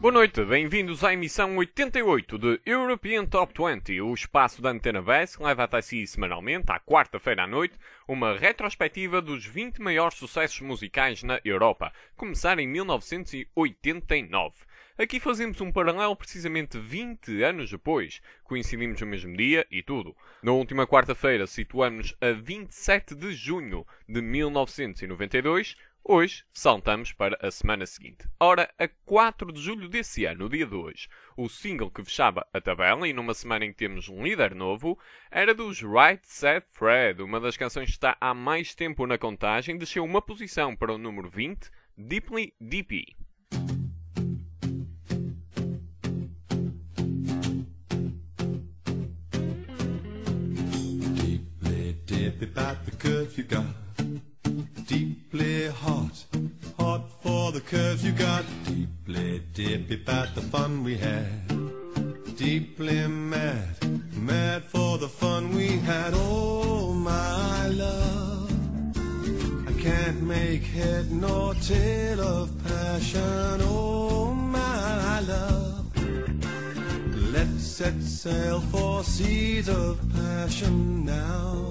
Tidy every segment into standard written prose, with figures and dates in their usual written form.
Boa noite, bem-vindos à emissão 88 de European Top 20, o espaço da Antena BES que leva até si semanalmente, à quarta-feira à noite, uma retrospectiva dos 20 maiores sucessos musicais na Europa, começar em 1989. Aqui fazemos um paralelo precisamente 20 anos depois, coincidimos no mesmo dia e tudo. Na última quarta-feira situamos a 27 de junho de 1992, hoje saltamos para a semana seguinte. Ora, a 4 de julho desse ano, o dia de hoje, o single que fechava a tabela, e numa semana em que temos um líder novo, era dos Right Said Fred, uma das canções que está há mais tempo na contagem, desceu uma posição para o número 20, Deeply Deepy. Deeply about the curve you got. Deeply hot, hot for the curves you got. Deeply dippy about the fun we had. Deeply mad, mad for the fun we had. Oh my love, I can't make head nor tail of passion. Oh my love, let's set sail for seas of passion now.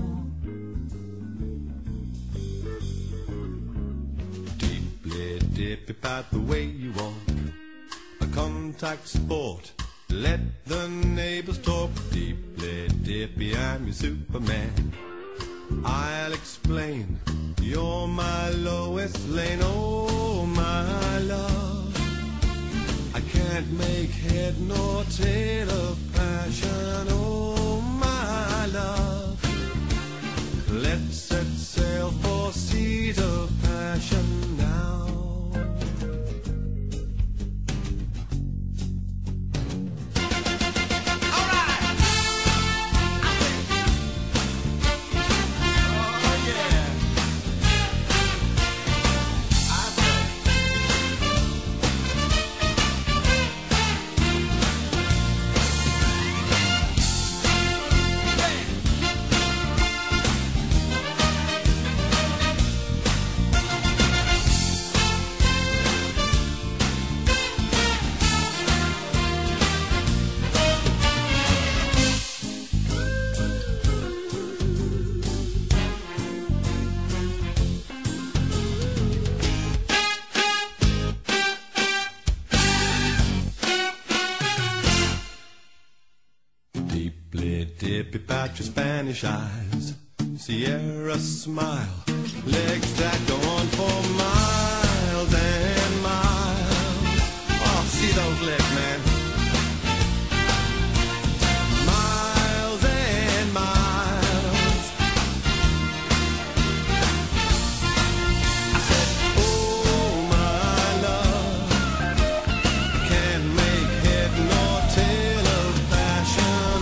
Dip about the way you walk, a contact sport. Let the neighbors talk. Deeply dippy, I'm your Superman. I'll explain, you're my Lois Lane. Oh my love, I can't make head nor tail of passion. Oh my love, let's set sail for seas of passion now. Dip about your Spanish eyes, Sierra smile, legs that go on for miles and miles. Oh, see those legs, man. Miles and miles. I said, oh my love, can't make head nor tail of passion.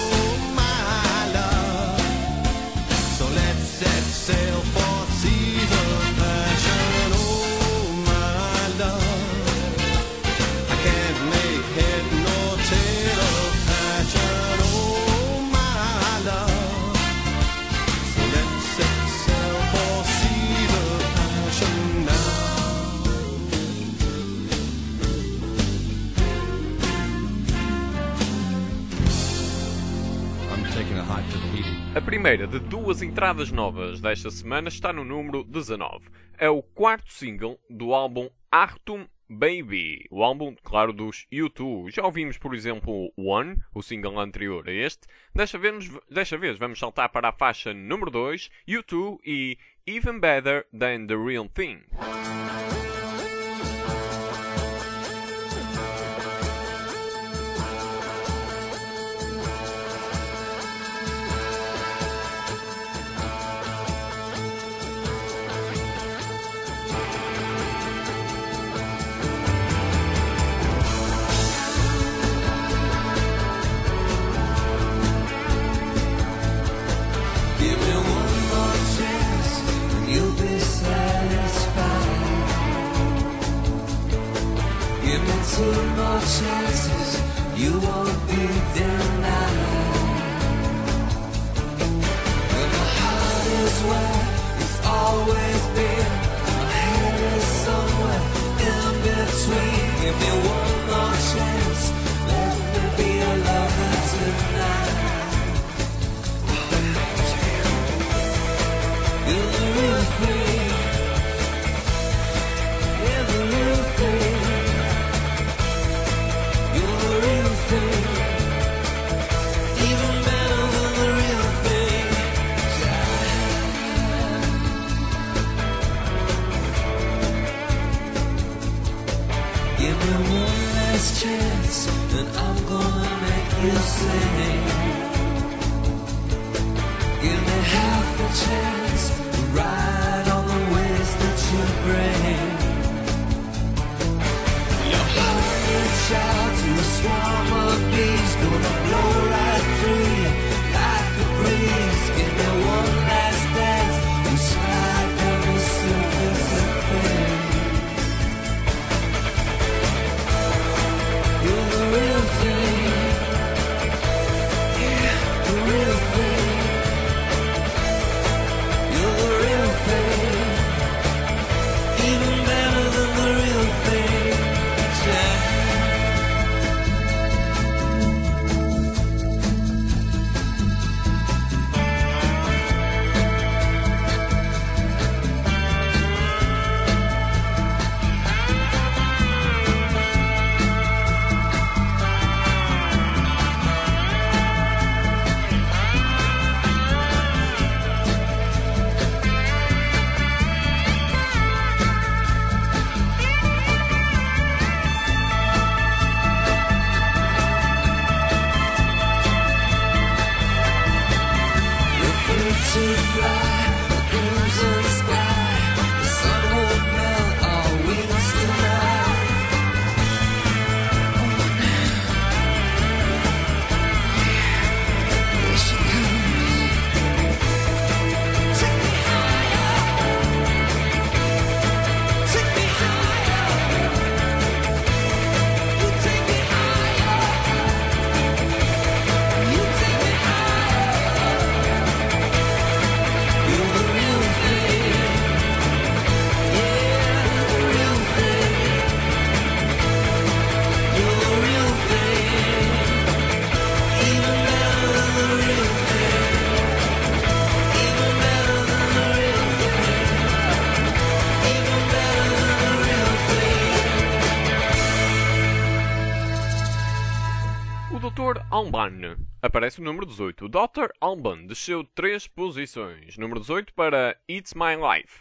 Sail for seas of passion, oh my love. I can't make head nor tail of passion, oh my love. So let's set sail for seas of passion now. I'm taking a hike to the heat. A primeira de duas entradas novas desta semana está no número 19. É o quarto single do álbum Achtung Baby, o álbum, claro, dos U2. Já ouvimos, por exemplo, One, o single anterior a este. Desta vez vamos saltar para a faixa número 2, U2 e Even Better Than The Real Thing. Give me one more chance and you'll be satisfied. Give me two more chances, you won't be denied. When the heart is where it's always been, my head is somewhere in between. Give me one chance. Let me be a lover tonight. You're the real thing. You're the real thing. You're the real thing. Even better than the real thing. Give me one last chance, and I'm gonna make you sing. Give me half a chance to ride on the waves that you bring. Your heart reach out to a swarm of bees, gonna blow right through you like a breeze. Give me one last dance, and slide down the surface of things. You're the real thing. Yeah, the real thing. You're the real thing. Even better than the real thing. Yeah. To fly, the crimson sky, the sun won't melt our wings tonight. Here she comes. Take me higher. Take me higher. You take me higher. You take me higher. You're the real thing. Yeah, the real thing. You're the real thing. Even better than the real thing. Even better than the real thing. Even better than the real thing. O Dr. Alban aparece no número 18. O Dr. Alban desceu 3 posições. Número 18 para It's My Life.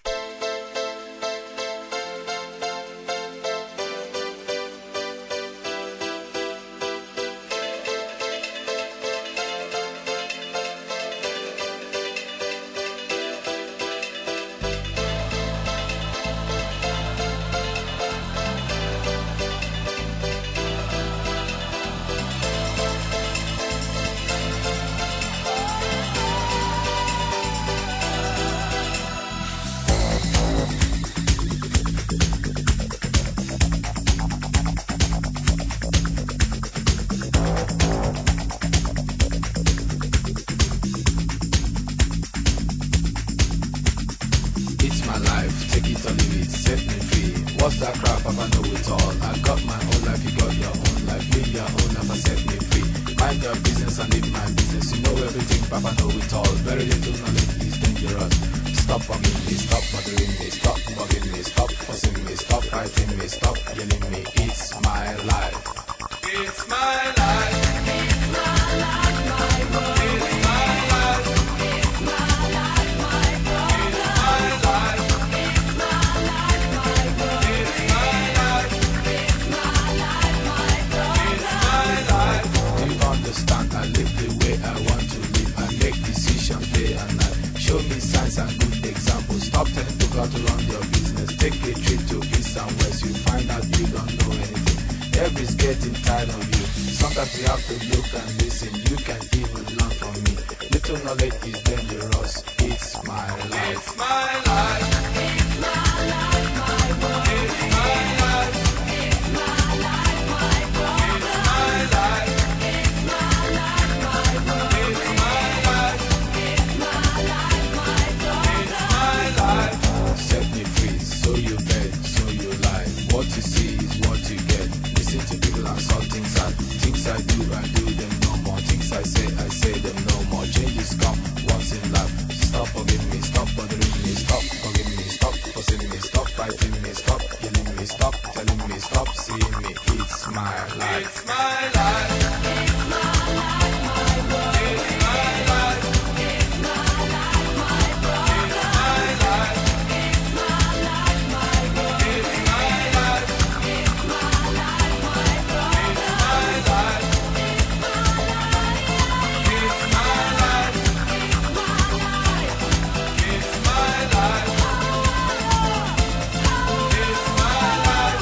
It's my life, take it or leave it, set me free. What's that crap? I know it all. I got my own life, you got your own life. Live your own life and set me free. Mind your business and live my business. You know everything, Papa know it all. Very little knowledge is dangerous. Stop bugging me, stop bothering me, stop bugging me, stop fussing me, stop fighting me, stop yelling me. It's my life. It's my life. It's my life, my world. It's my life. It's my life, my world. It's my life. It's my life, my world. It's my life. It's my life, my world. It's my life. Do you understand? I live the way I want to live. I make decisions day and night. Show me signs and good examples. Stop telling people to run your business. Take a trip to east and west. You find out you don't know anything. Everybody's getting tired of you. Sometimes you have to look and listen. You can even learn from me. Little knowledge is dangerous. It's my life. It's my life. It's my life, my world. It's my life. It's my life, my world. It's my life. It's my life, my world. It's my life. It's my life, my world. It's my life. Set me free, so you bet, so you lie. What you see is what you get. Listen to people and sort say them no more changes come once in life. Stop forgiving me, stop bothering me, stop forgiving me, stop forcing me, stop fighting me, stop killing me, stop telling me, stop seeing me. It's my life. It's my life. It's my life, my world. It's my life. It's my life, my world. It's my life. It's my life, my world. It's my life. It's my life, my world. It's my life. It's my life. It's my life. It's my life. It's my life.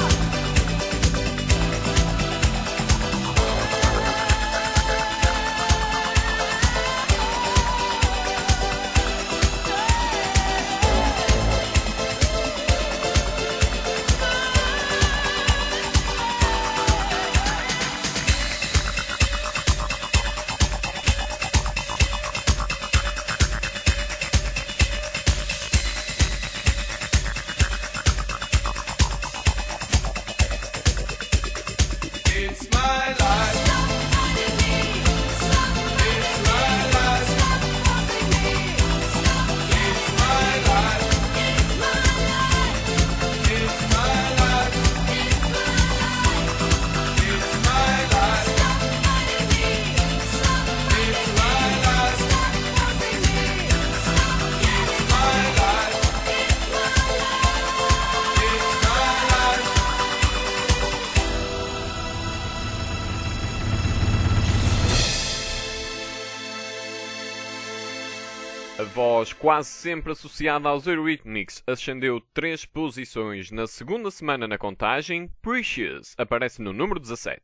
It's my life. Stop fighting me. Stop. It's my life. Stop forcing me. Stop. It's my life. It's my life. It's my life. It's my life. Stop fighting me. Stop. It's my life. Stop forcing me. Stop. It's my life. It's my life. It's my life. A voz quase sempre associada aos Eurythmics ascendeu 3 posições na segunda semana na contagem. Precious aparece no número 17.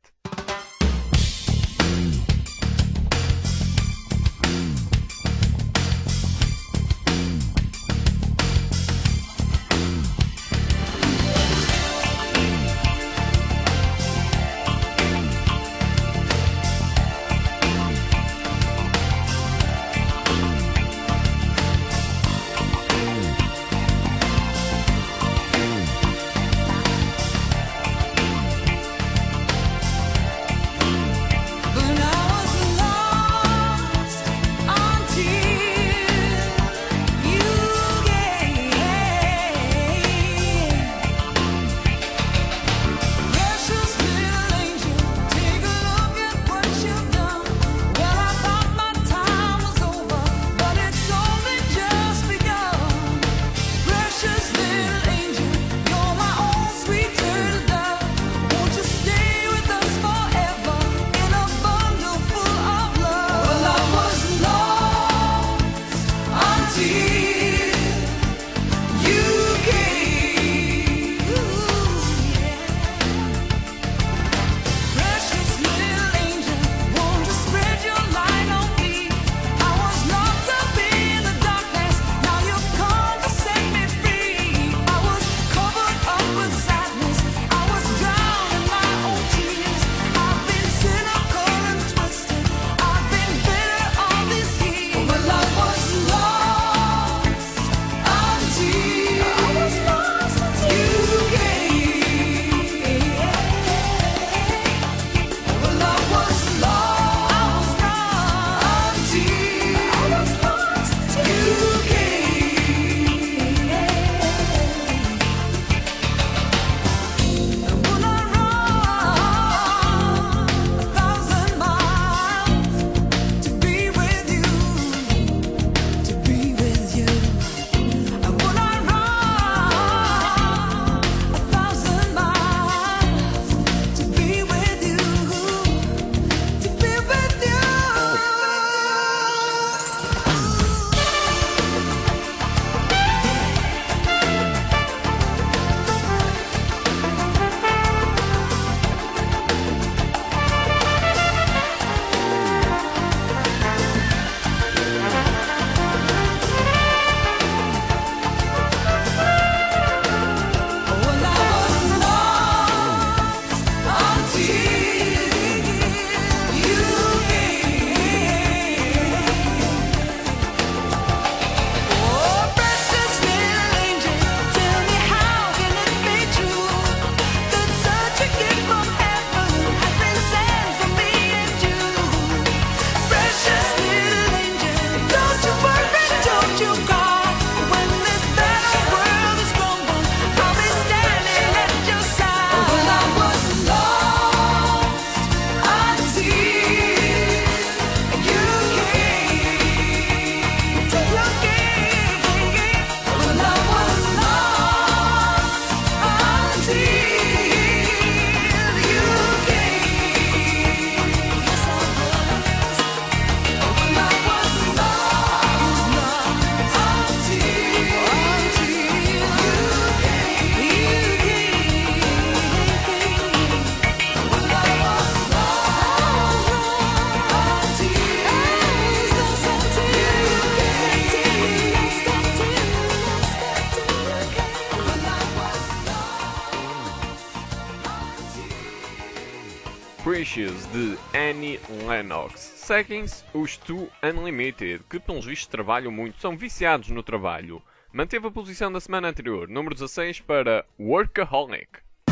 Wishes de Annie Lennox. Seguem-se os Two Unlimited, que pelos vistos trabalham muito, são viciados no trabalho. Manteve a posição da semana anterior, número 16 para Workaholic.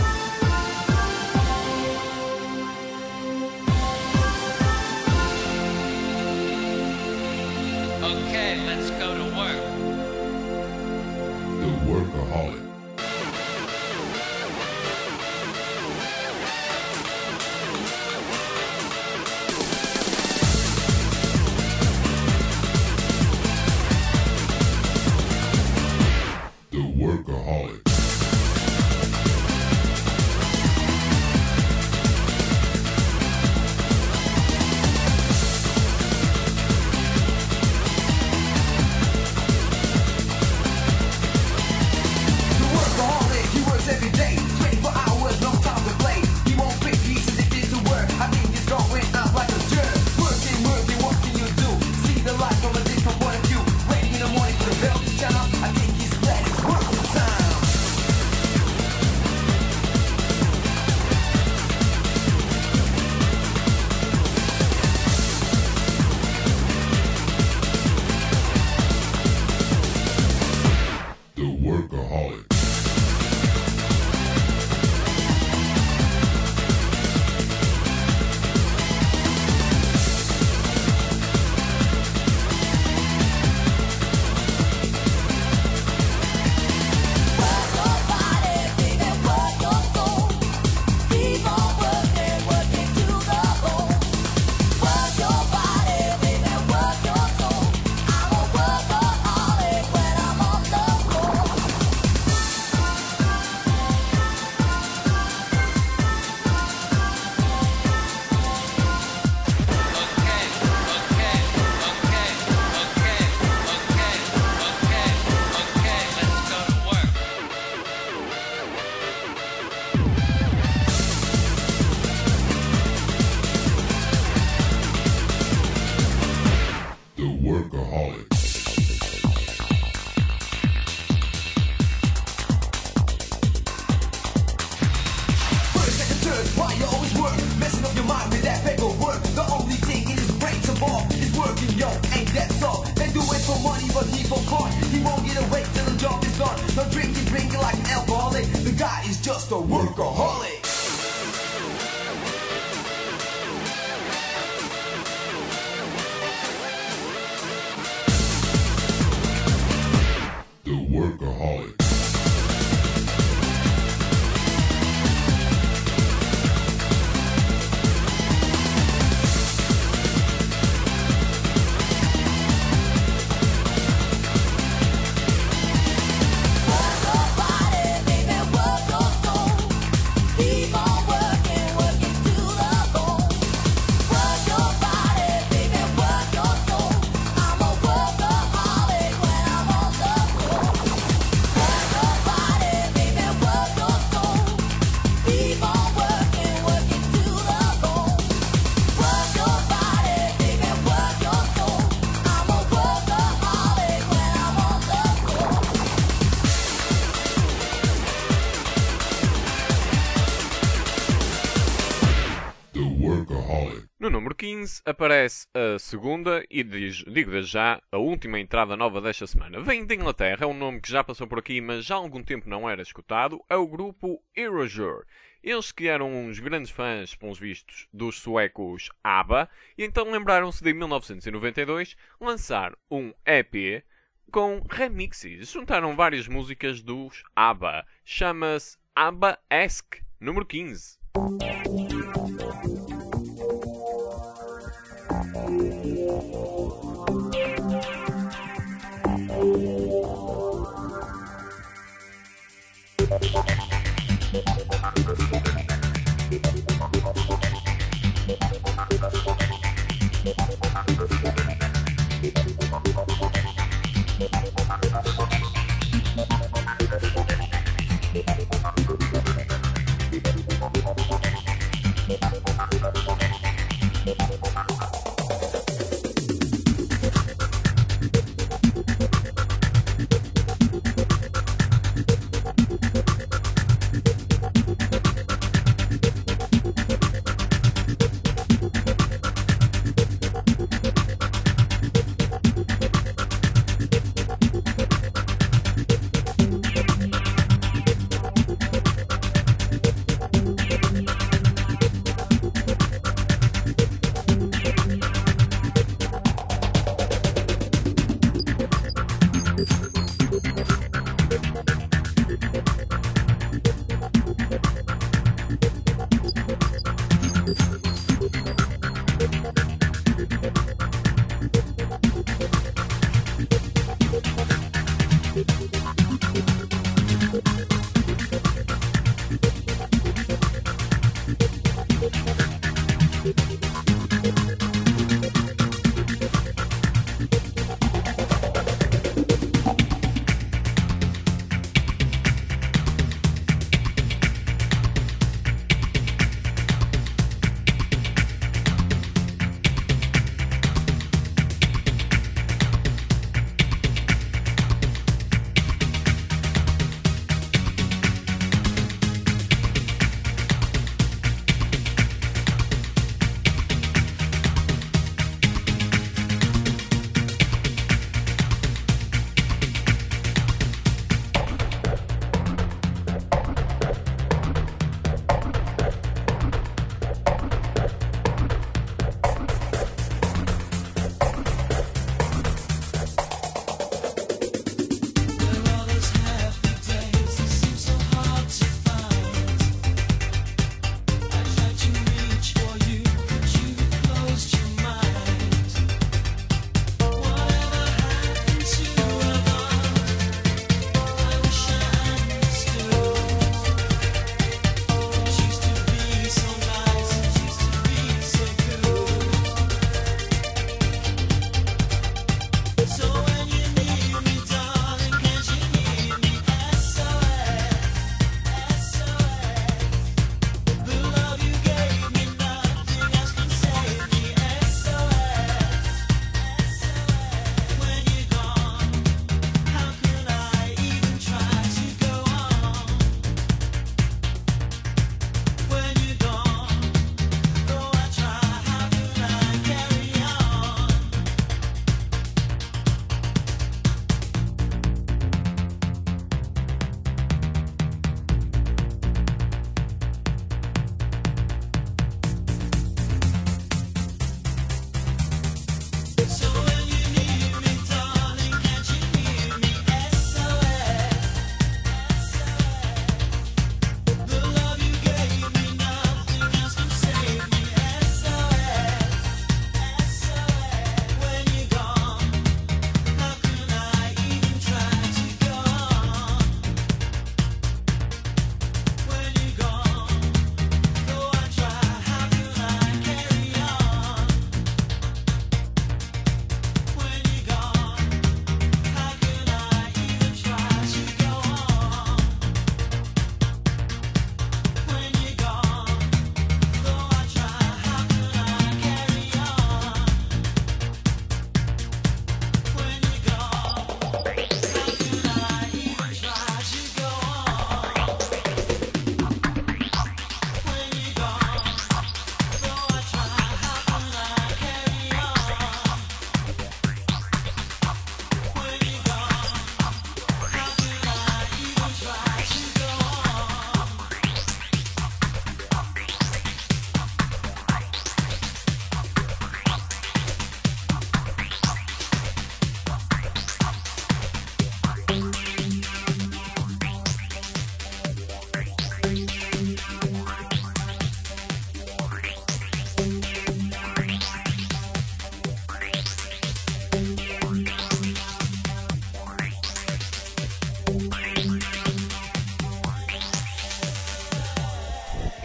Okay, let's go to work. The Workaholic. The Workaholic. He works every day, 24 hours, no time to play. He won't pick pieces if it's to work. I think he's going out like a jerk. Working, what can you do? See the light from a different point of view. Waiting in the morning for the bell to sound. I think he's glad it's working time. The Workaholic. The Workaholic. First, second, third, why you always work? Messing up your mind with that paperwork. The only thing in his brain to ball is working, yo, ain't that so? They do it for money, but he for fun. He won't get away till the job is done. No drinking like an alcoholic. The guy is just a workaholic. The Workaholic. No número 15 aparece a segunda e digo-lhe já a última entrada nova desta semana. Vem de Inglaterra, é um nome que já passou por aqui, mas já há algum tempo não era escutado. É o grupo Erasure. Eles que eram uns grandes fãs, pelos vistos, dos suecos ABBA, e então lembraram-se de, em 1992, lançar um EP com remixes. Juntaram várias músicas dos ABBA. Chama-se ABBA-esque, número 15.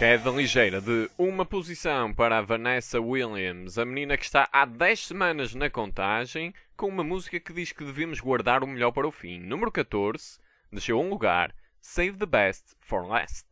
Queda ligeira de uma posição para a Vanessa Williams, a menina que está há 10 semanas na contagem, com uma música que diz que devemos guardar o melhor para o fim. Número 14, desceu um lugar, Save the Best for Last.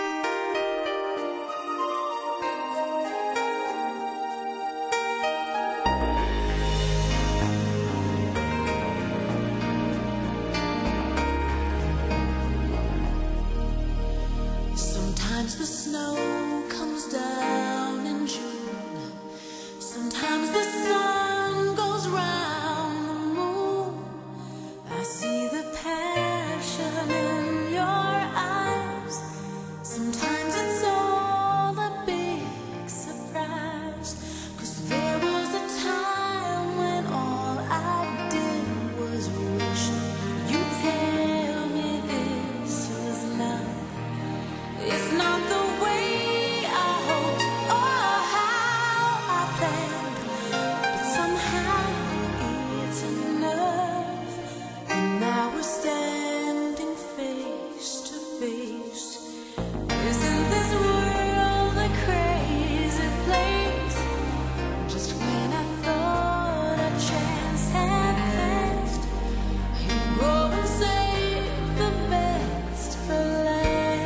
Sometimes the snow comes down in June. Sometimes the sun goes round the moon. I see the passion in your eyes. Sometimes it's all a big surprise. 'Cause there was a time when all I did was wish you'd tell me this was love. It's not the way I hoped or how I planned, but somehow it's enough. And now we're standing face to face. Isn't this world a crazy place? Just when I thought a chance had passed, you go and save the best for last.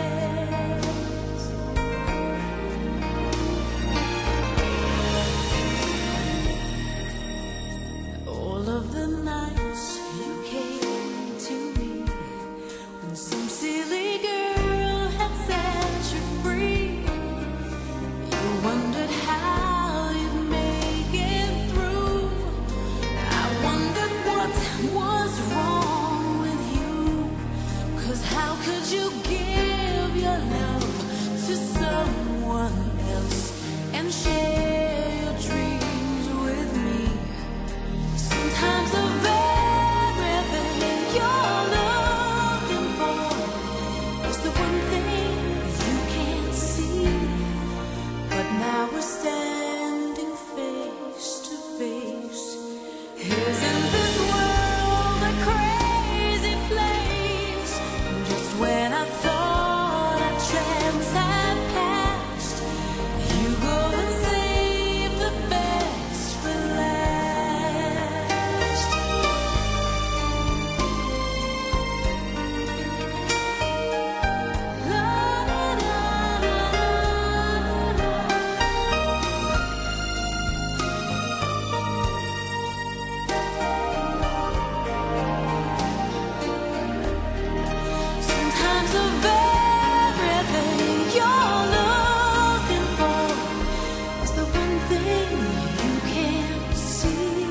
All of the nights you came to me, when some silly girl had set you free, you wondered how you'd make it through. I wondered what was wrong with you, 'cause how could you give your love to someone else and share your dreams with me? Sometimes of everything you're looking for is the one thing you can't see. But now we're standing face to face. Isn't this world a crazy place? Just when I thought a chance had passed, you go and save the best for last. La, la, la, la, la. Sometimes of everything you're looking for is the one thing you can't see.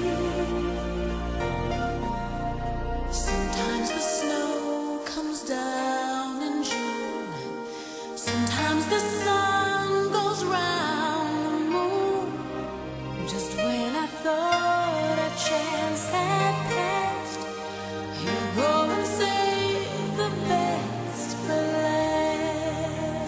Sometimes the snow comes down in June. Sometimes the sun goes round the moon. Just when I thought a chance had passed, you go and save the best for last.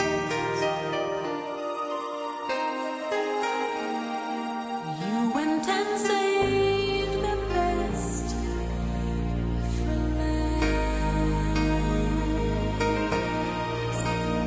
You went and saved the best for last.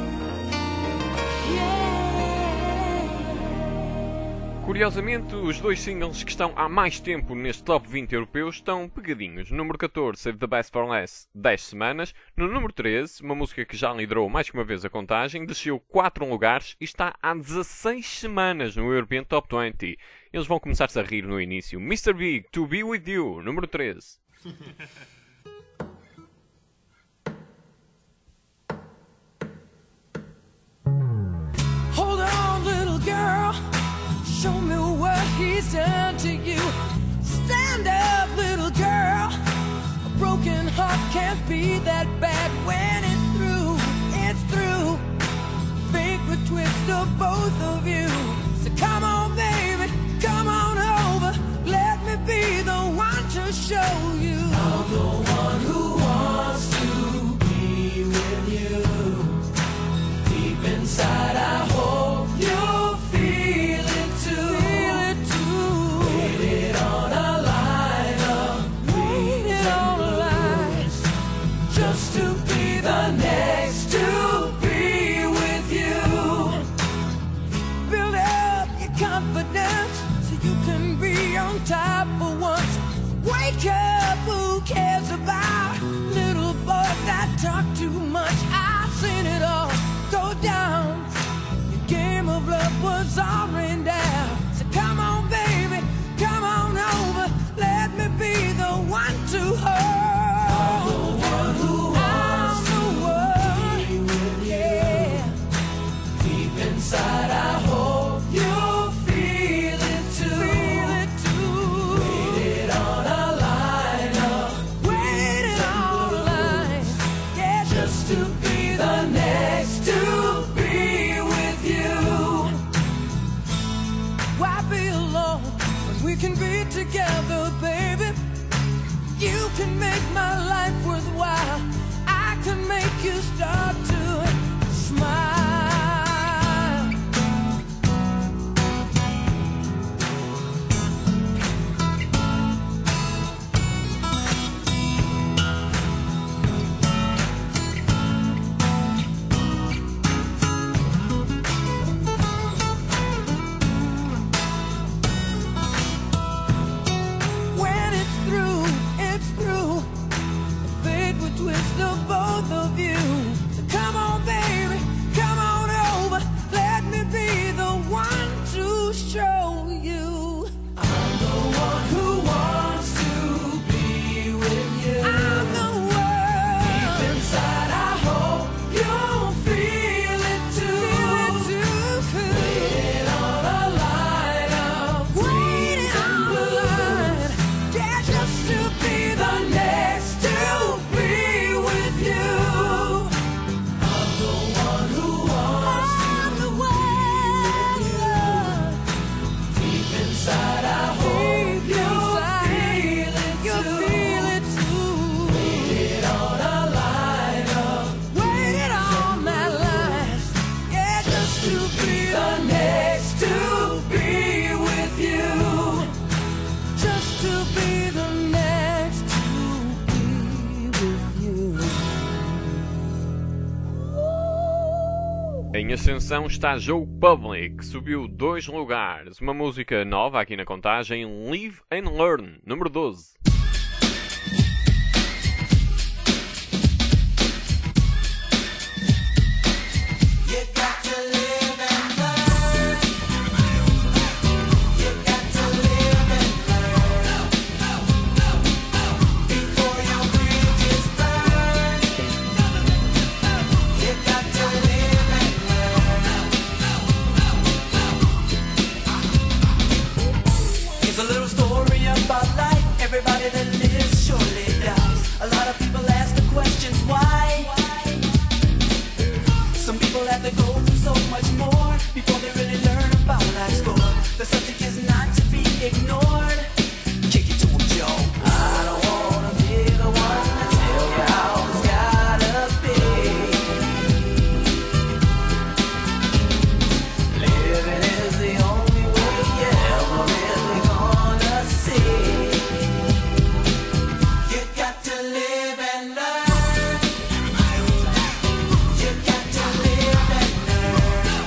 Yeah. Curiosamente, os dois singles que estão há mais tempo neste Top 20 europeu estão pegadinhos. No número 14, Save the Best for Last, 10 semanas. No número 13, uma música que já liderou mais que uma vez a contagem, desceu 4 lugares e está há 16 semanas no European Top 20. Eles vão começar-se a rir no início. Mr. Big, To Be With You, número 13. Hold on, little girl. Show me what he's done to you. Stand up, little girl. A broken heart can't be that bad when it's through. It's through. Think the twist of both of you. So come on, baby, come on over. Let me be the one to show you. I'm the one who wants to be with you. Deep inside, I hope you'll feel it too. Feel it too. Waited on a line of waited on a line just to be the next to be with you. to hold. I'm the one, yeah. Deep inside, I hope you feel it too. Waited on a line, yeah, just to be the next to be with you. Why be alone when we can be together, baby? You can make my life worthwhile. I can make you start to smile. When it's through, it's through. Fate will twist the both of you. So come on, baby, come on over. Let me be the one to show you. I'm the one who wants to be with you. I'm the one. Deep inside, I hope you'll feel it too. Waiting on a line of waiting on the line. Yeah, just to be the next to be with you. I'm the one who wants to be with you. Deep inside, I hope you'll feel it too. Waited on a line of waited on that line. Yeah, just to be the next to be with you. Just to be the next to be with you. Em ascensão está Joe Public, que subiu 2 lugares. Uma música nova aqui na contagem, Live and Learn, número 12. You got to live and learn. You got to live and learn before your bridges burn. You got to live and learn. Here's a little story about life. Everybody that lives surely dies. A lot of people ask the questions why. Some people have to go through so much more before they really learn about life's score. The subject is not to be ignored. Kick it to 'em, Joe. I don't wanna be the one to tell you how it's gotta be. Living is the only way you're ever really gonna see. You got to live and learn. You got to live and learn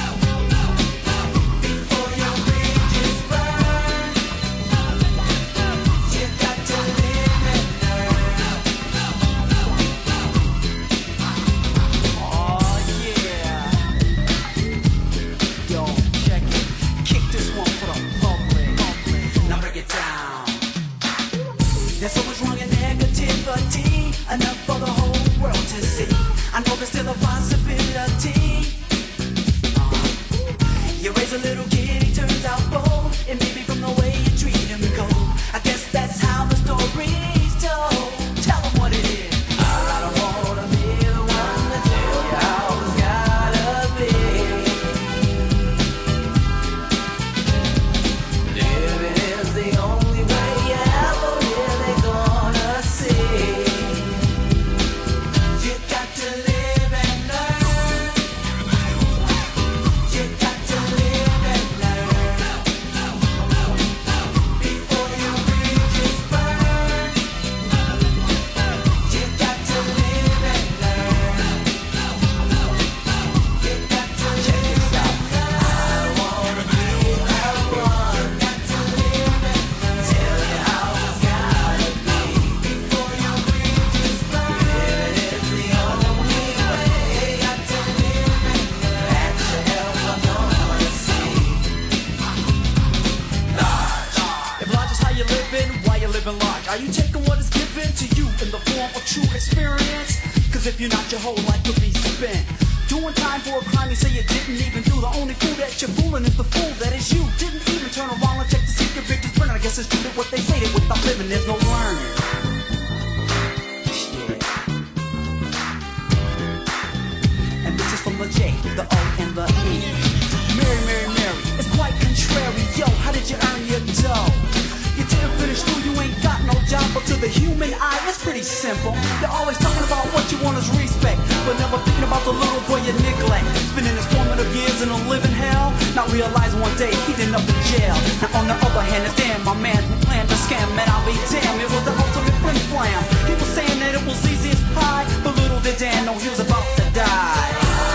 before your bridges burn. You got to live and learn. Oh yeah. Yo, check it. Kick this one for the public. Now break it down. There's so much wrong and negativity, enough for the whole world to see. I know there's still a possibility. You raise a little kid, he turns out bold, and maybe from the way you treat him cold. I guess that's how the story's told. Tell him what it is. I don't wanna be the one to tell you how it's gotta be. Living is the only way you're ever really gonna see. You got to live and learn. You got to live and learn living large? Are you taking what is given to you in the form of true experience? Cause if you're not, your whole life could be spent doing time for a crime you say you didn't even do. The only fool that you're fooling is the fool that is you. Didn't even turn around and check to see if your victim's burning. I guess it's true that what they say, that without living there's no learning. And this is from the J, the O, and the E. Mary, Mary, Mary, it's quite contrary. Yo, how did you earn your dough? You didn't finish school, you ain't got no job. But to the human eye, it's pretty simple. You're always talking about what you want is respect, but never thinking about the little boy you neglect. Spending his formative years in a living hell, not realizing one day he'd end up in jail. Now on the other hand, it's damn my man who planned to scam. Man, I'll be damned, it was the ultimate flim flam. He was saying that it was easy as pie, but little did Dan know he was about to die.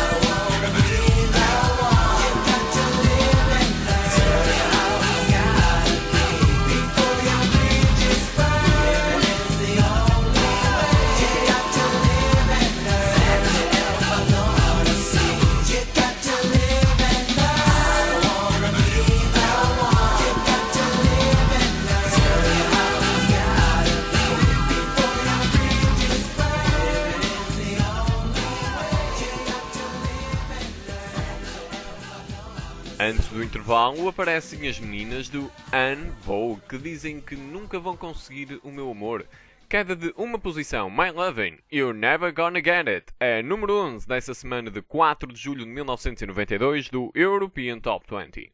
Antes do intervalo aparecem as meninas do En Vogue, que dizem que nunca vão conseguir o meu amor. Queda de uma posição, My Lovin', You're Never Gonna Get It, é número 11 dessa semana de 4 de julho de 1992 do European Top 20.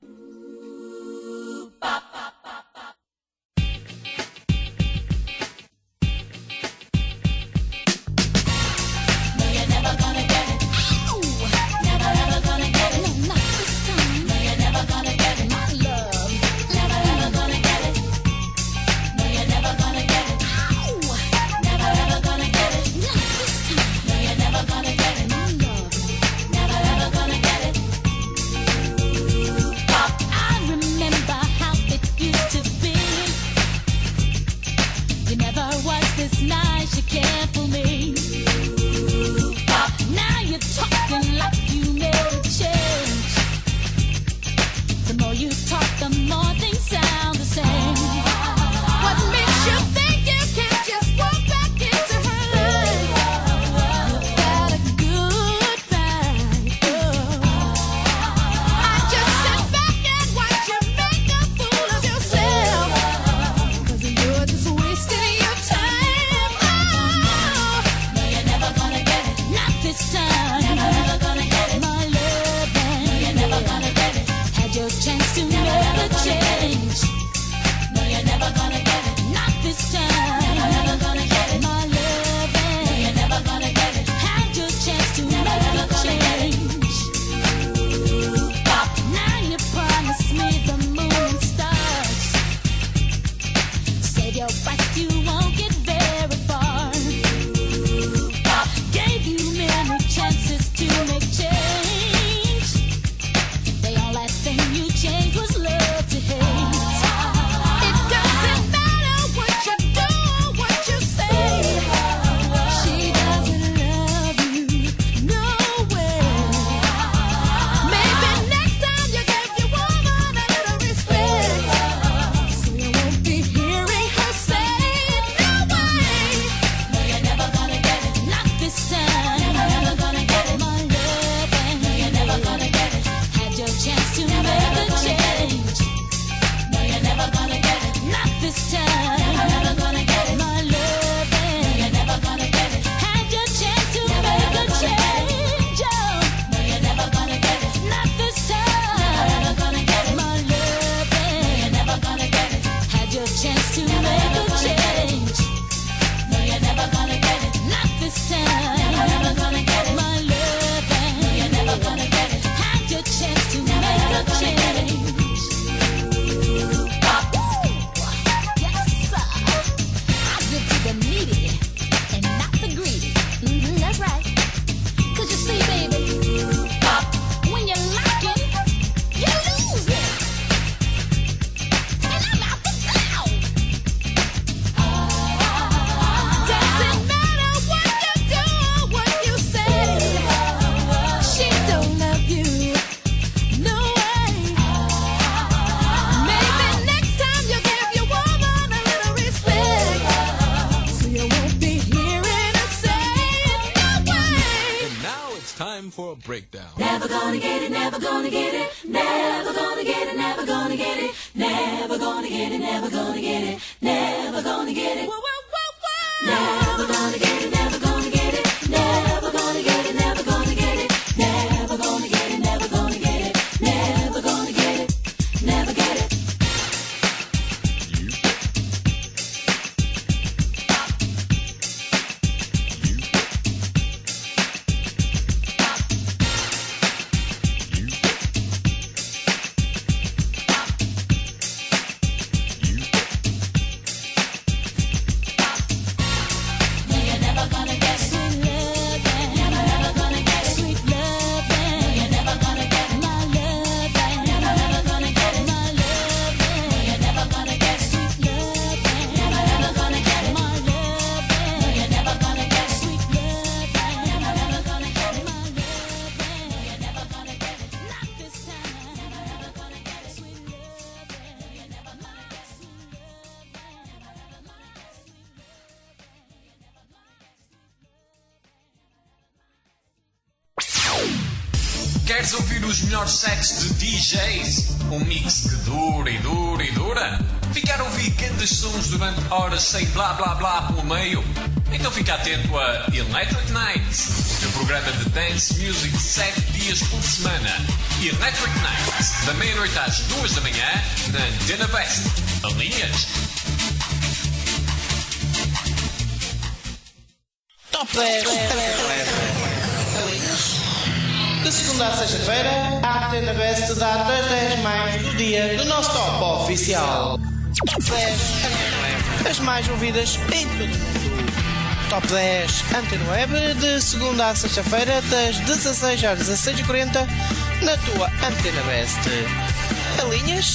Say in for a breakdown. Never gonna get it, never gonna get it, never gonna get it, never gonna get it, never gonna get it, never gonna get it, never gonna get it. Never gonna get it, never gonna get it, never gonna get it, never gonna get it, never gonna get it, never gonna get it, never gonna get it, never get it. Queres ouvir os melhores sets de DJs? Um mix que dura e dura e dura? Ficar a ouvir grandes sons durante horas sem blá blá blá pelo meio? Então fica atento a Electric Nights, o teu programa de dance music 7 dias por semana. Electric Nights, da meia-noite às 2 da manhã, na Antena West. Alinhas? Top 10. De segunda a sexta-feira, a Antena Best dá-te as 10 mais do dia do nosso top oficial. Top 10. As mais ouvidas em todo o mundo. Top 10 Antena Web, de segunda a sexta-feira, das 16 às 16h40, na tua Antena Best. Alinhas?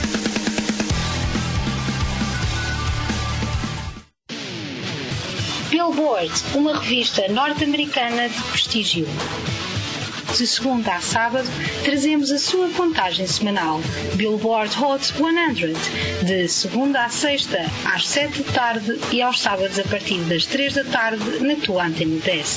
Billboard, uma revista norte-americana de prestígio. De segunda a sábado, trazemos a sua contagem semanal, Billboard Hot 100, de segunda a sexta, às 7 da tarde e aos sábados a partir das 3 da tarde, na tua Antena Best.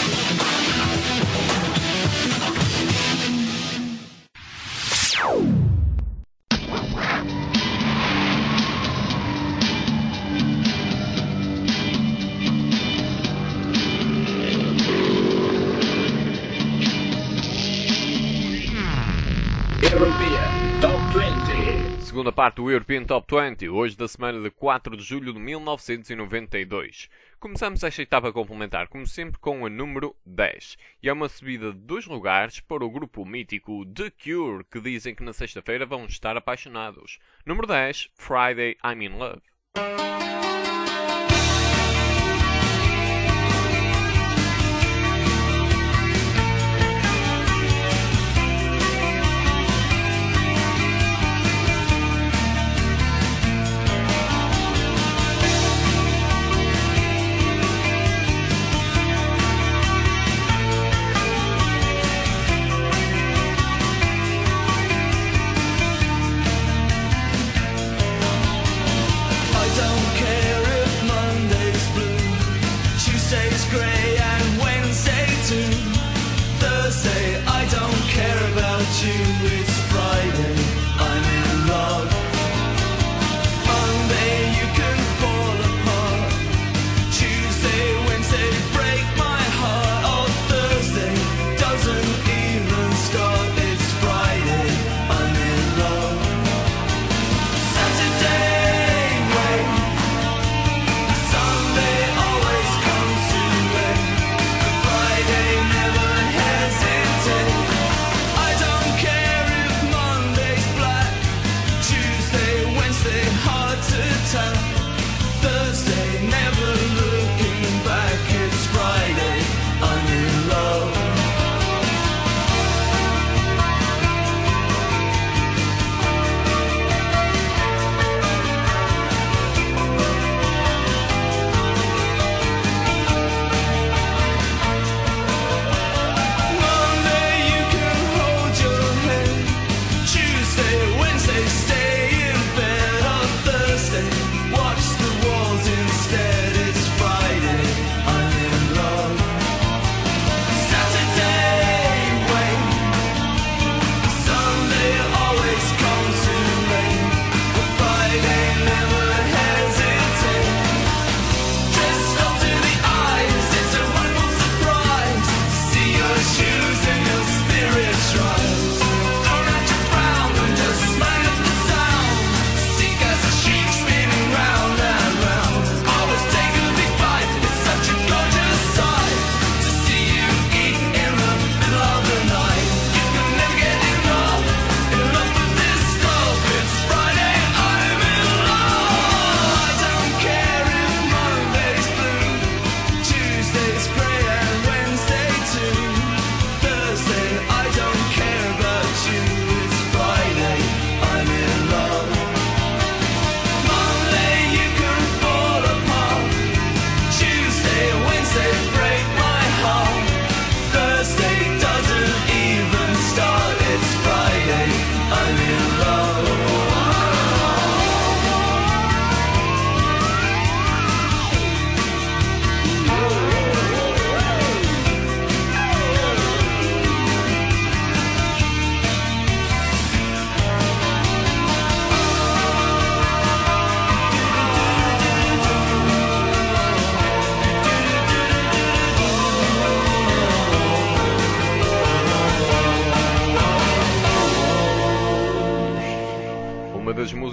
Segunda parte do European Top 20, hoje da semana de 4 de julho de 1992. Começamos esta etapa complementar, como sempre, com a número 10. E é uma subida de 2 lugares para o grupo mítico The Cure, que dizem que na sexta-feira vão estar apaixonados. Número 10, Friday I'm in Love. I don't care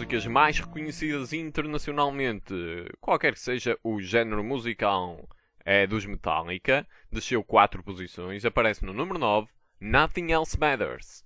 músicas mais reconhecidas internacionalmente, qualquer que seja o género musical, é dos Metallica, desceu 4 posições, aparece no número 9, Nothing Else Matters.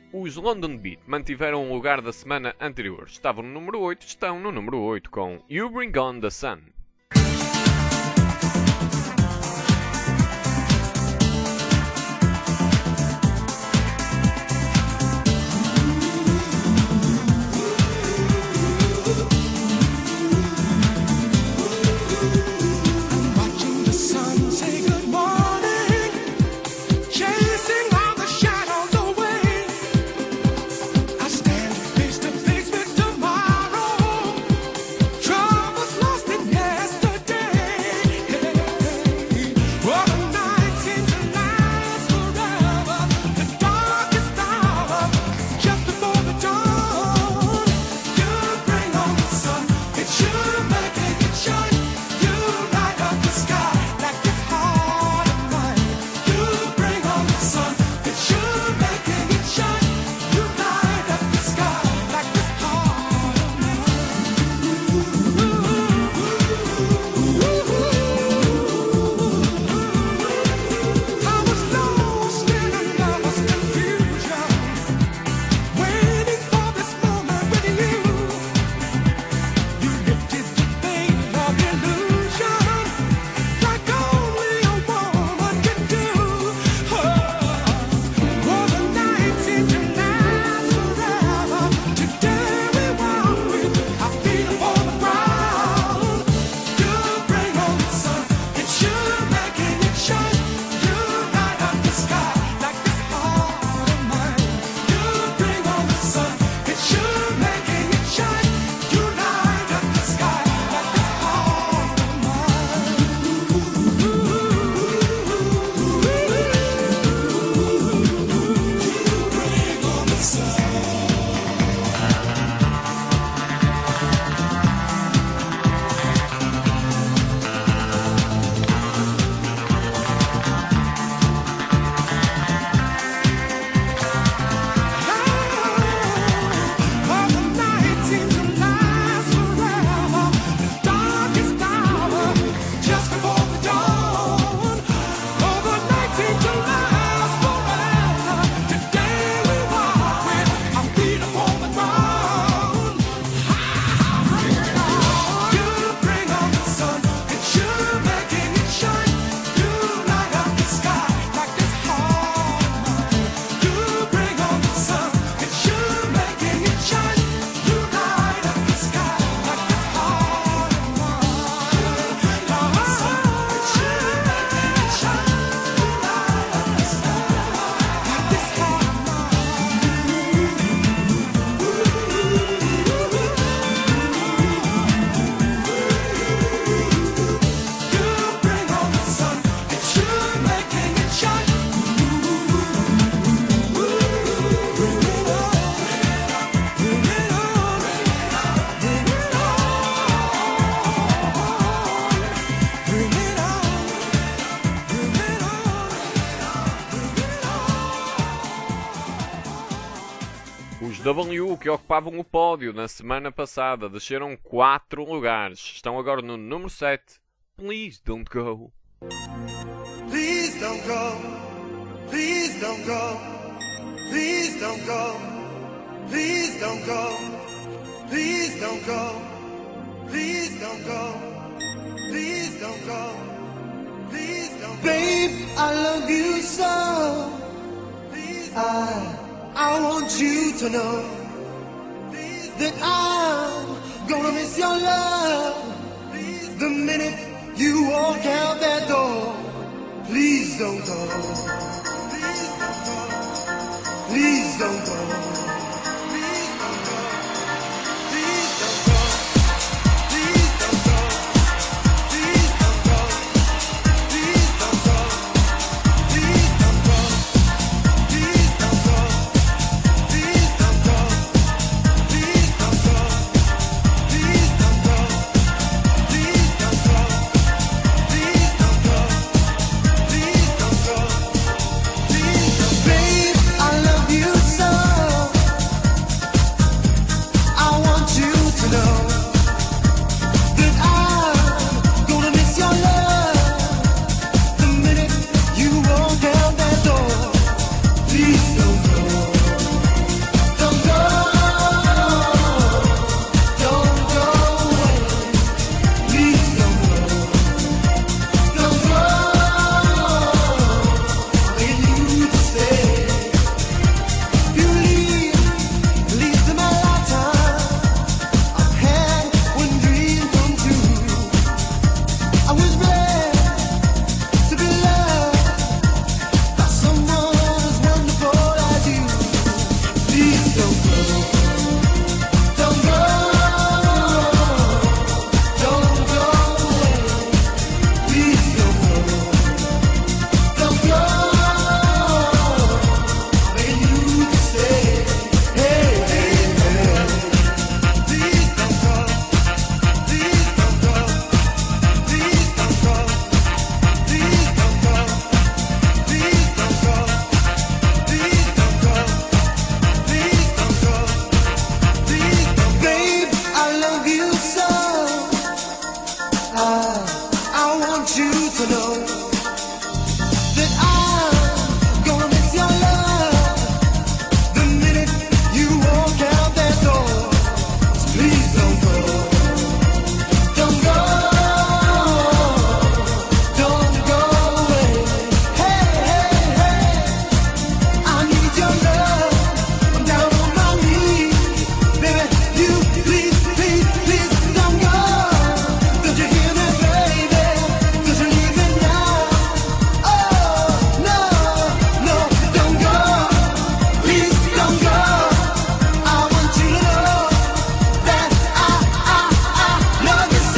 Os London Beat mantiveram o lugar da semana anterior. Estavam no número 8, estão no número 8 com You Bring On The Sun. Os W, que ocupavam o pódio na semana passada, desceram 4 lugares. Estão agora no número 7. Please Don't Go. Please don't go. Please don't go. Please don't go. Please don't go. Please don't go. Please don't go. Please don't go. Please don't go. Babe, I love you so. I want you to know that I'm gonna miss your love the minute you walk out that door. Please don't go. Please don't go. Please don't go. Please don't go. Please don't go. Please don't go. Please don't go. Please don't go. Please don't go. Please don't go. Please don't go. Please don't go. Please don't go. Please don't go. Please don't go. Please don't go. Please don't go. Babe, I love you so. you to know that I'm gonna miss your love the minute you walk out that door. So please don't go, don't go, don't go away. Hey, hey, hey, I need your love. I'm down on my knees, baby. You please, please, please don't go. Don't you hear me, baby? 'Cause you're leaving now. Oh no, no, don't go. Please don't go. I want you to know that I love you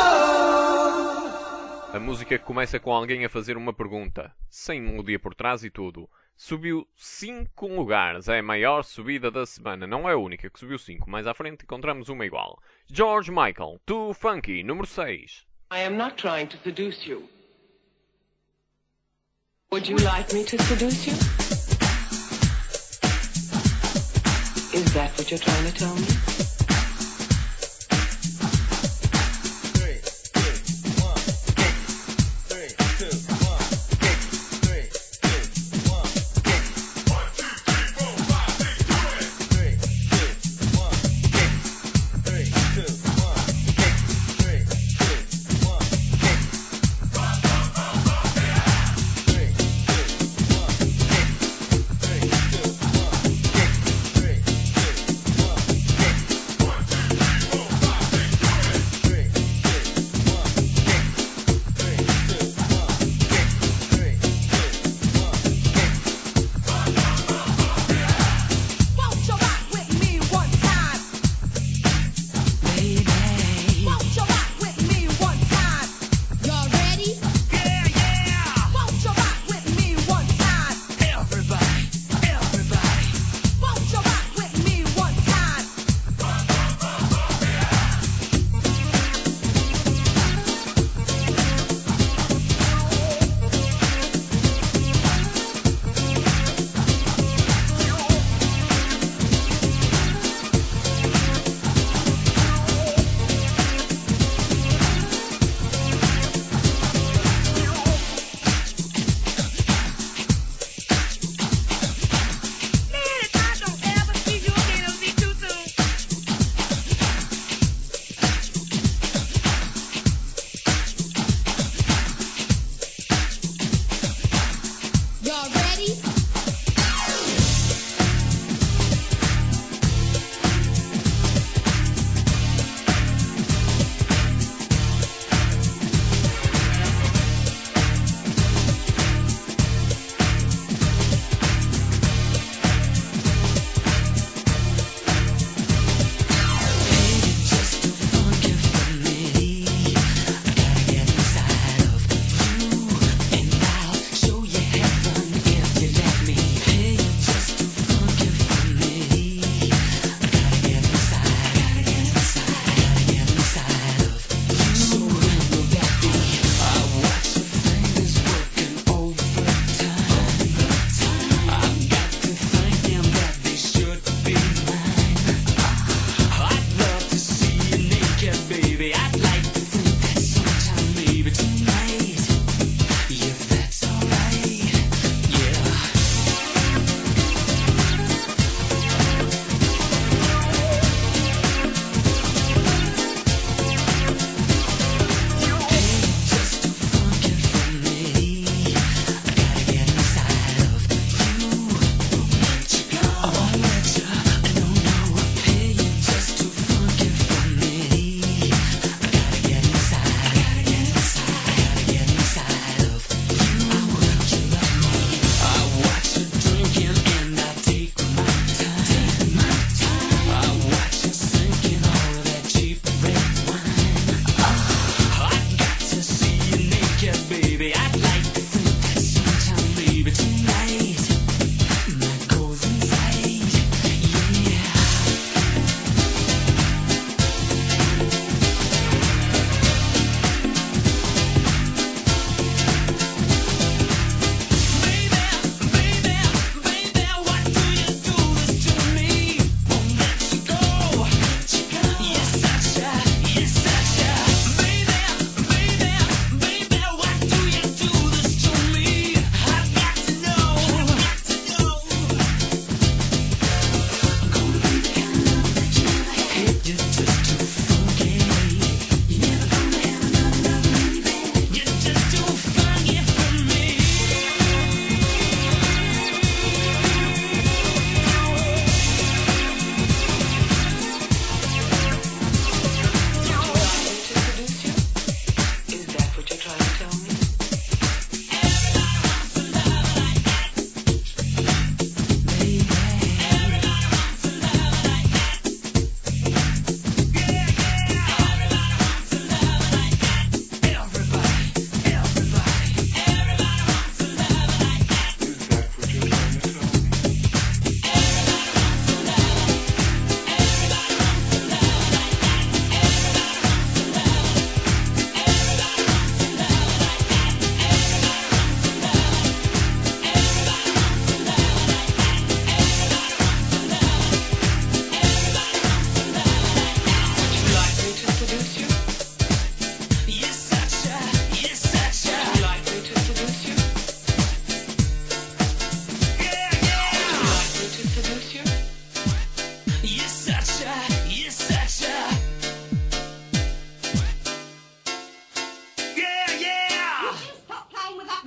so. A música começa com alguém a fazer uma pergunta, sem melodia por trás e tudo. Subiu 5 lugares, é a maior subida da semana. Não é a única que subiu 5, mais à frente encontramos uma igual. George Michael, Too Funky, número 6. I am not trying to seduce you. Would you like me to seduce you? Is that what you're trying to tell me?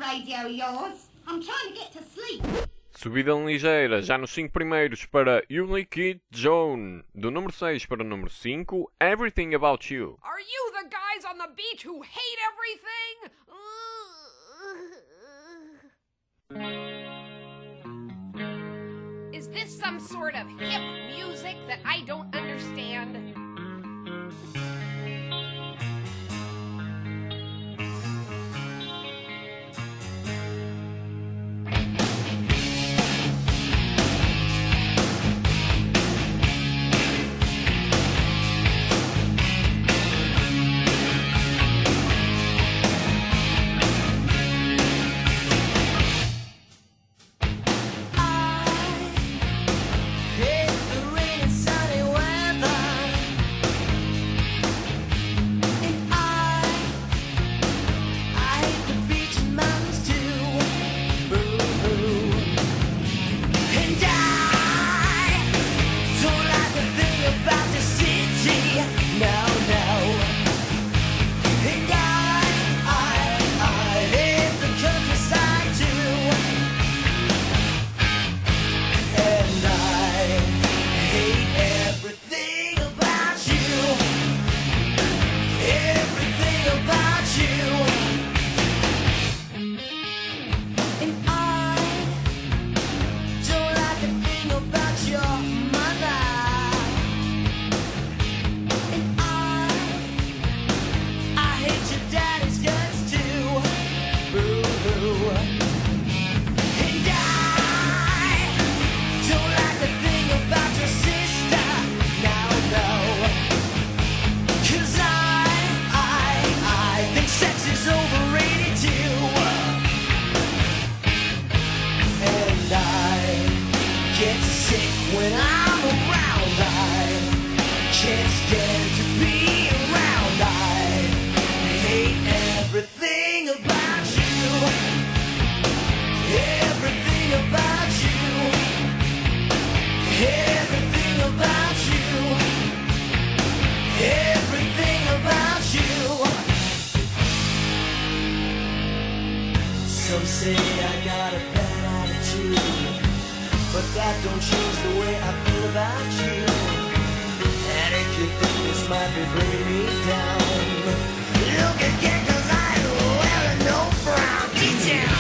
radio of yours. I'm trying to get to sleep. Subida ligeira, já nos 5 primeiros para Uli Kid Joan. Do número 6 para o número 5, Everything About You. Are you the guys on the beach who hate everything? Is this some sort of hip music that I don't understand? Some say I got a bad attitude, but that don't change the way I feel about you. And if you think this might be bringing me down, look again, 'cause I ain't wearing no frown. Detail.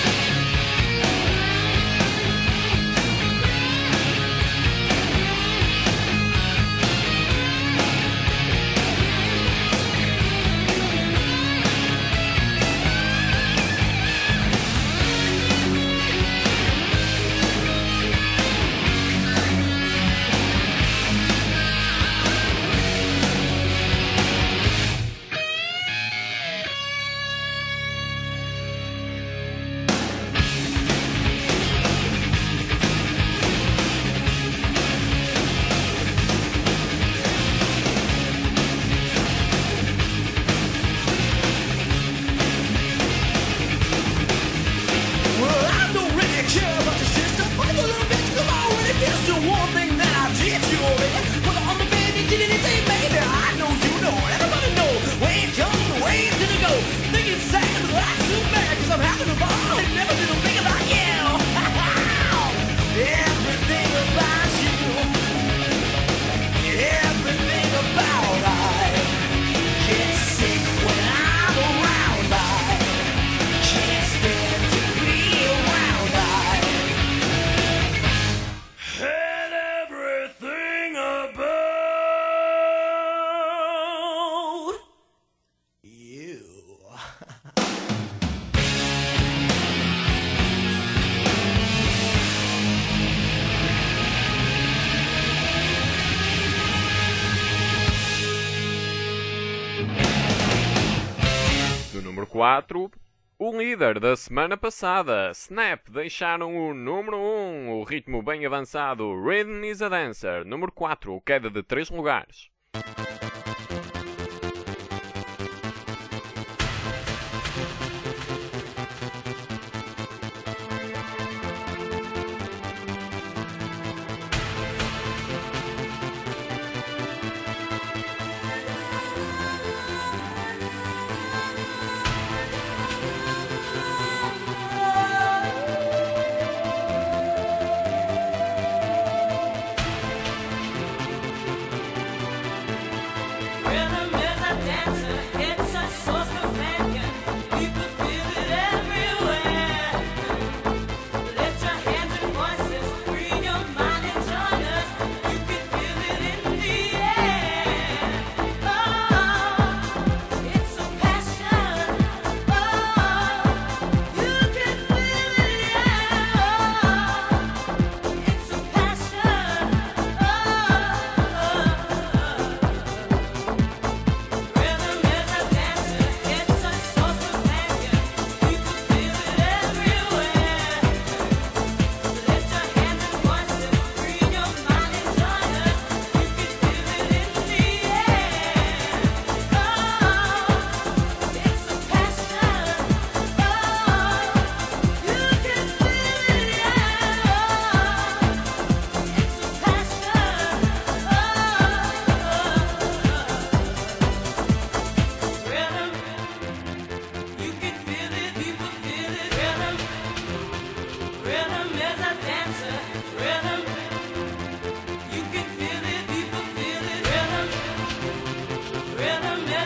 Número 4, o líder da semana passada, Snap, deixaram o número 1, o ritmo bem avançado, Rhythm is a Dancer. Número 4, queda de 3 lugares.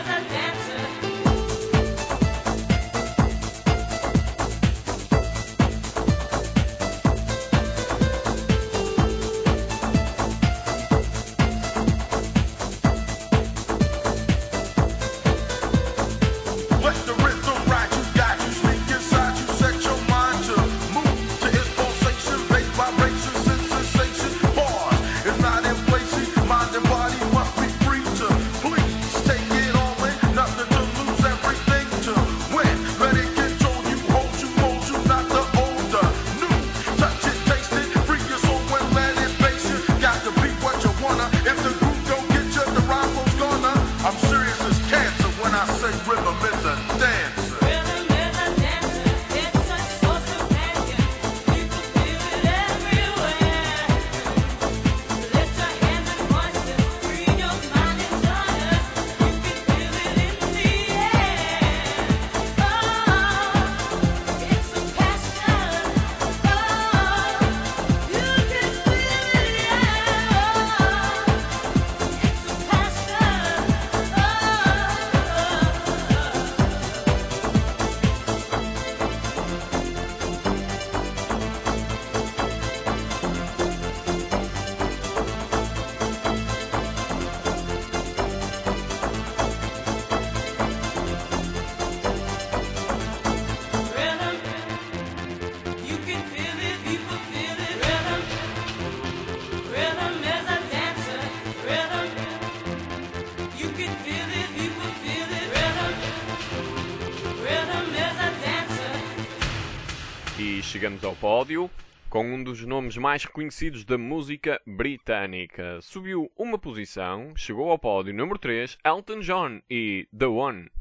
E chegamos ao pódio com um dos nomes mais reconhecidos da música britânica. Subiu uma posição, chegou ao pódio número 3, Elton John e The One.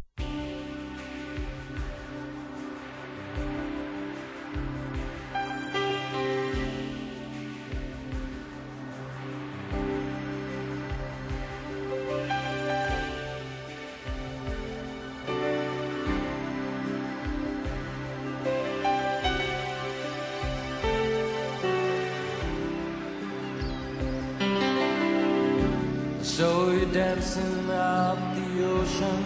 So you're dancing up the ocean,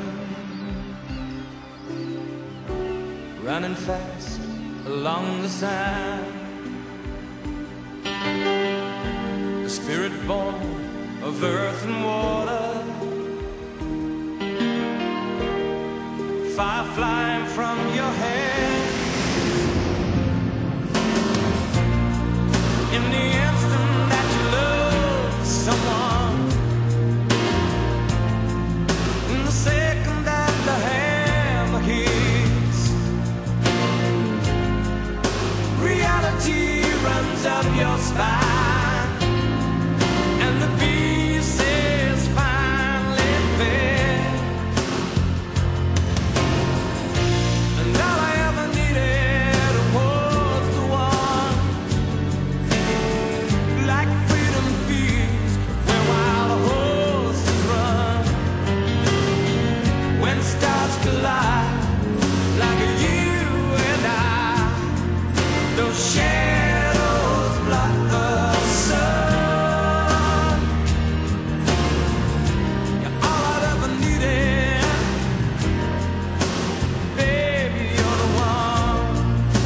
running fast along the sand. A spirit born of earth and water, fire flying from your head. In the instant that you love someone, second that the hammer hits, reality runs up your spine, and the pieces finally fit. And all I ever needed was the one, like freedom feeds where wild horses run. When stars collide, like you and I, those shadows block the sun. You're all I ever needed, baby, you're the one.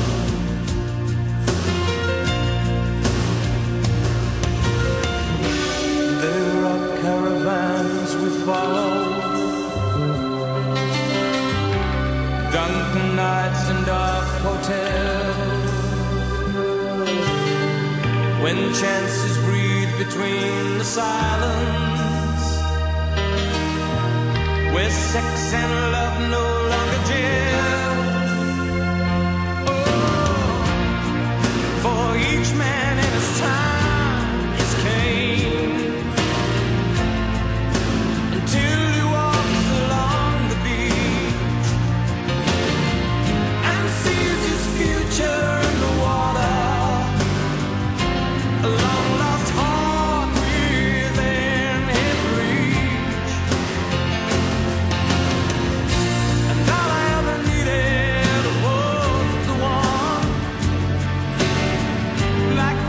There are caravans we follow, drunken nights and dark hotels, when chances breathe between the silence, where sex and love no longer jail. Oh, for each man in his time is Cain, until he walks along the beach and sees his future in the water, a long lost heart within his reach. And all I ever needed was the one, like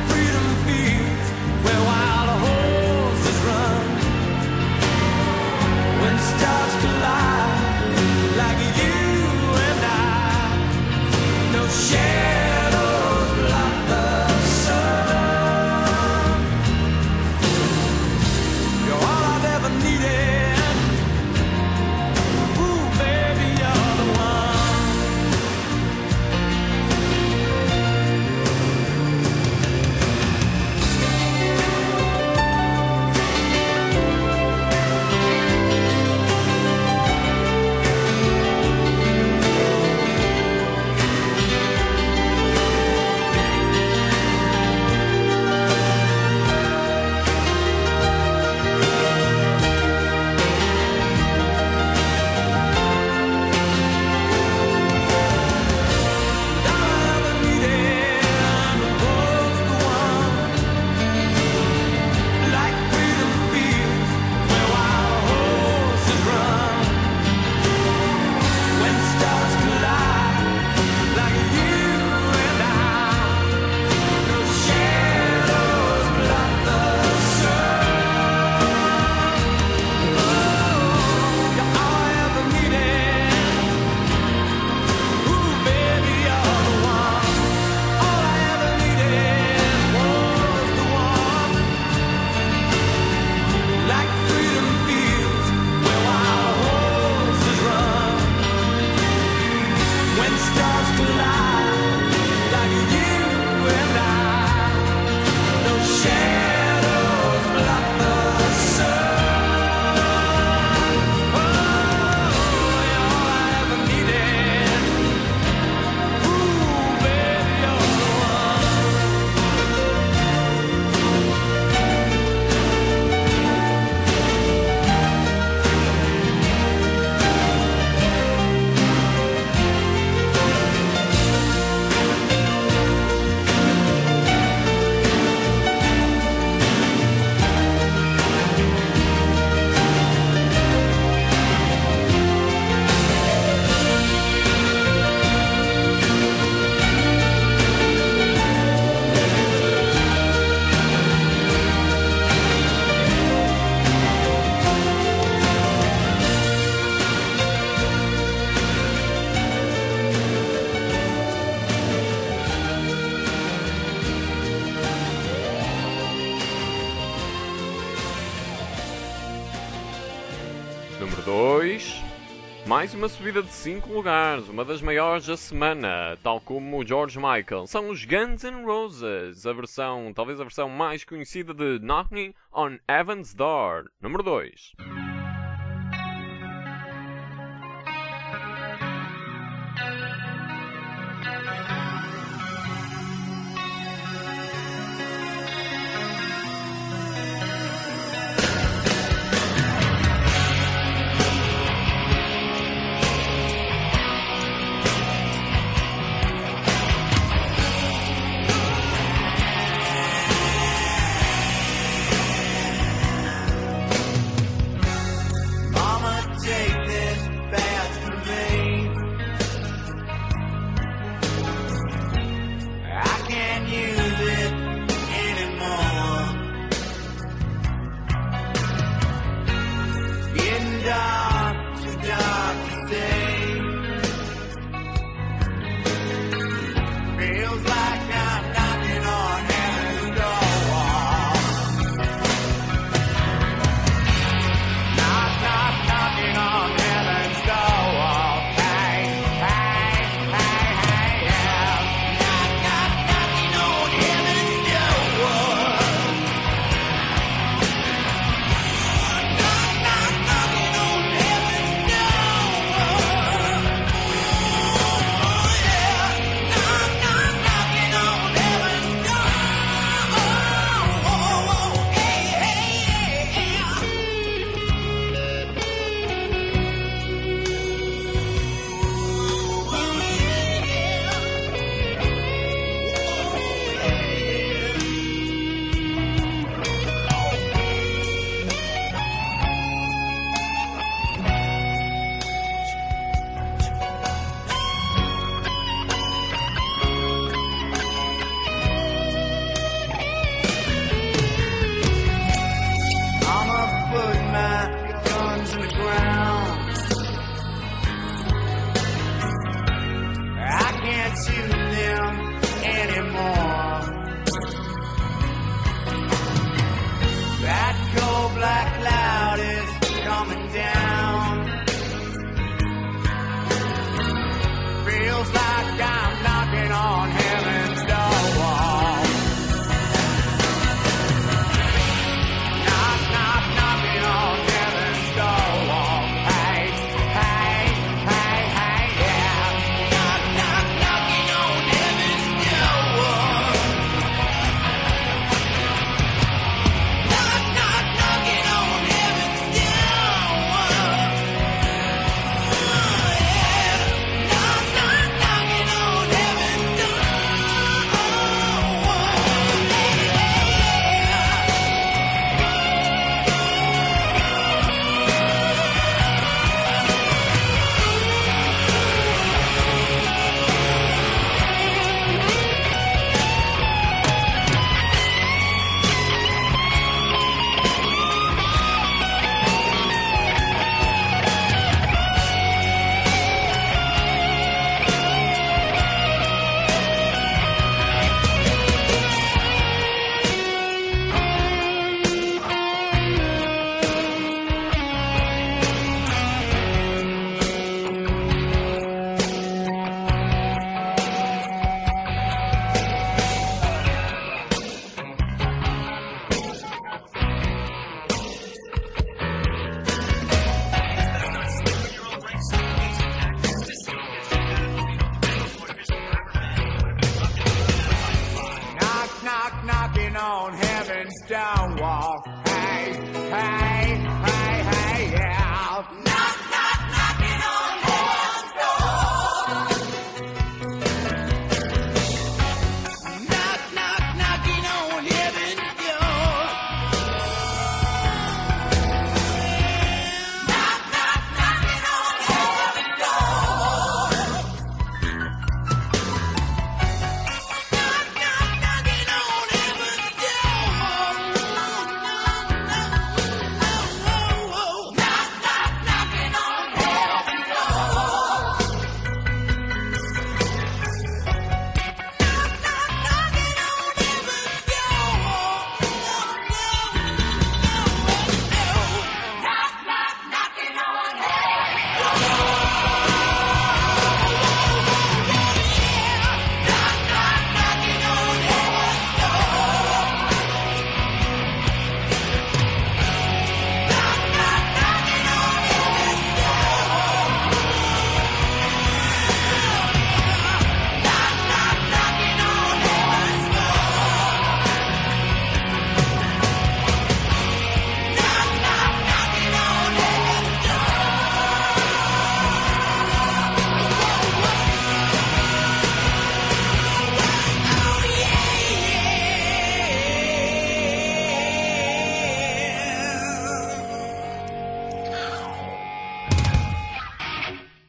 2. Mais uma subida de 5 lugares, uma das maiores da semana, tal como o George Michael. São os Guns N' Roses, talvez a versão mais conhecida de Knocking on Heaven's Door. Número 2.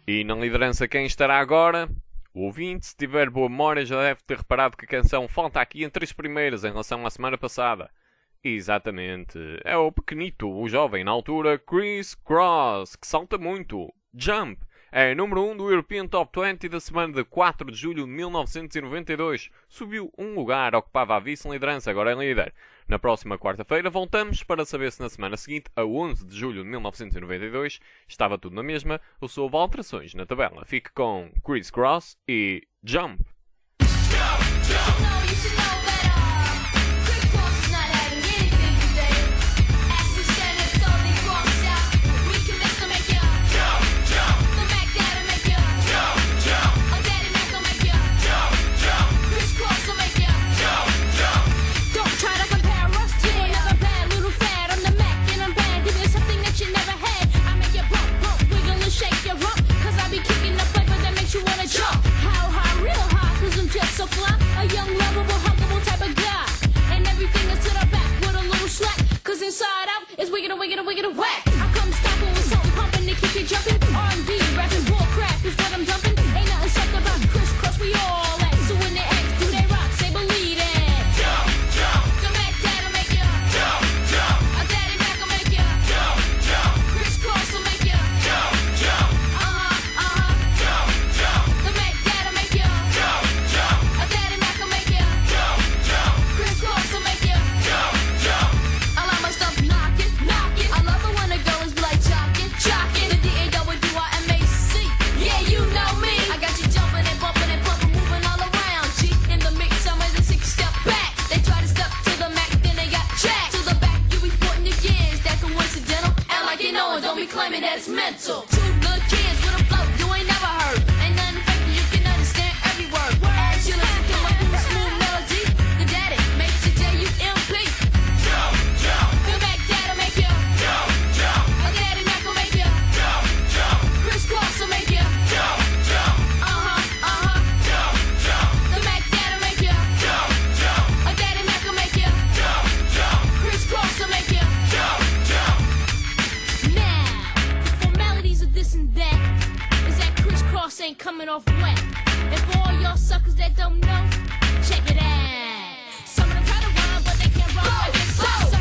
E na liderança quem estará agora? O ouvinte, se tiver boa memória, já deve ter reparado que a canção falta aqui entre as primeiras em relação à semana passada. Exatamente, é o pequenito, o jovem na altura, Chris Cross, que salta muito. Jump é número 1 do European Top 20 da semana de 4 de julho de 1992. Subiu um lugar, ocupava a vice-liderança, agora é líder. Na próxima quarta-feira voltamos para saber se na semana seguinte, a 11 de julho de 1992, estava tudo na mesma ou se houve alterações na tabela. Fique com Chris Cross e Jump. So fly, a young, lovable, huggable type of guy. And everything is to the back with a little slack. Cause inside out is wiggin' whack. I come stomping with something pumping to keep you jumping. R&B, rapping, bull crap is what I'm dumping. Ain't nothing sucked about Chris Cross, we all at. So when they ask, do they rock? Say believe it. Jump, jump. The Mac Dad'll make you jump, jump. A Daddy Mac will make you jump, jump. Chris Cross will make you jump, jump. Jump, jump. The Mac Dad'll make you jump, jump. Claiming that it's mental. Two little kids with a flow you ain't never heard. Ain't nothing fake, you can understand every word. As you listen to my cool smooth melody, the daddy makes you J-U-M-P. Jump, jump. The Mac Dad'll make you jump, jump. A Daddy Mac will make you jump, jump. Chris Cross will make you jump, jump. Jump, jump. The Mac Dad'll make you jump, jump. A Daddy Mac will make you jump, jump. Chris Cross will make you jump, jump. This and that is that Chris Cross ain't coming off wet. And for all y'all suckers that don't know, check it out. Some of them try to rhyme, but they can't rhyme like this. So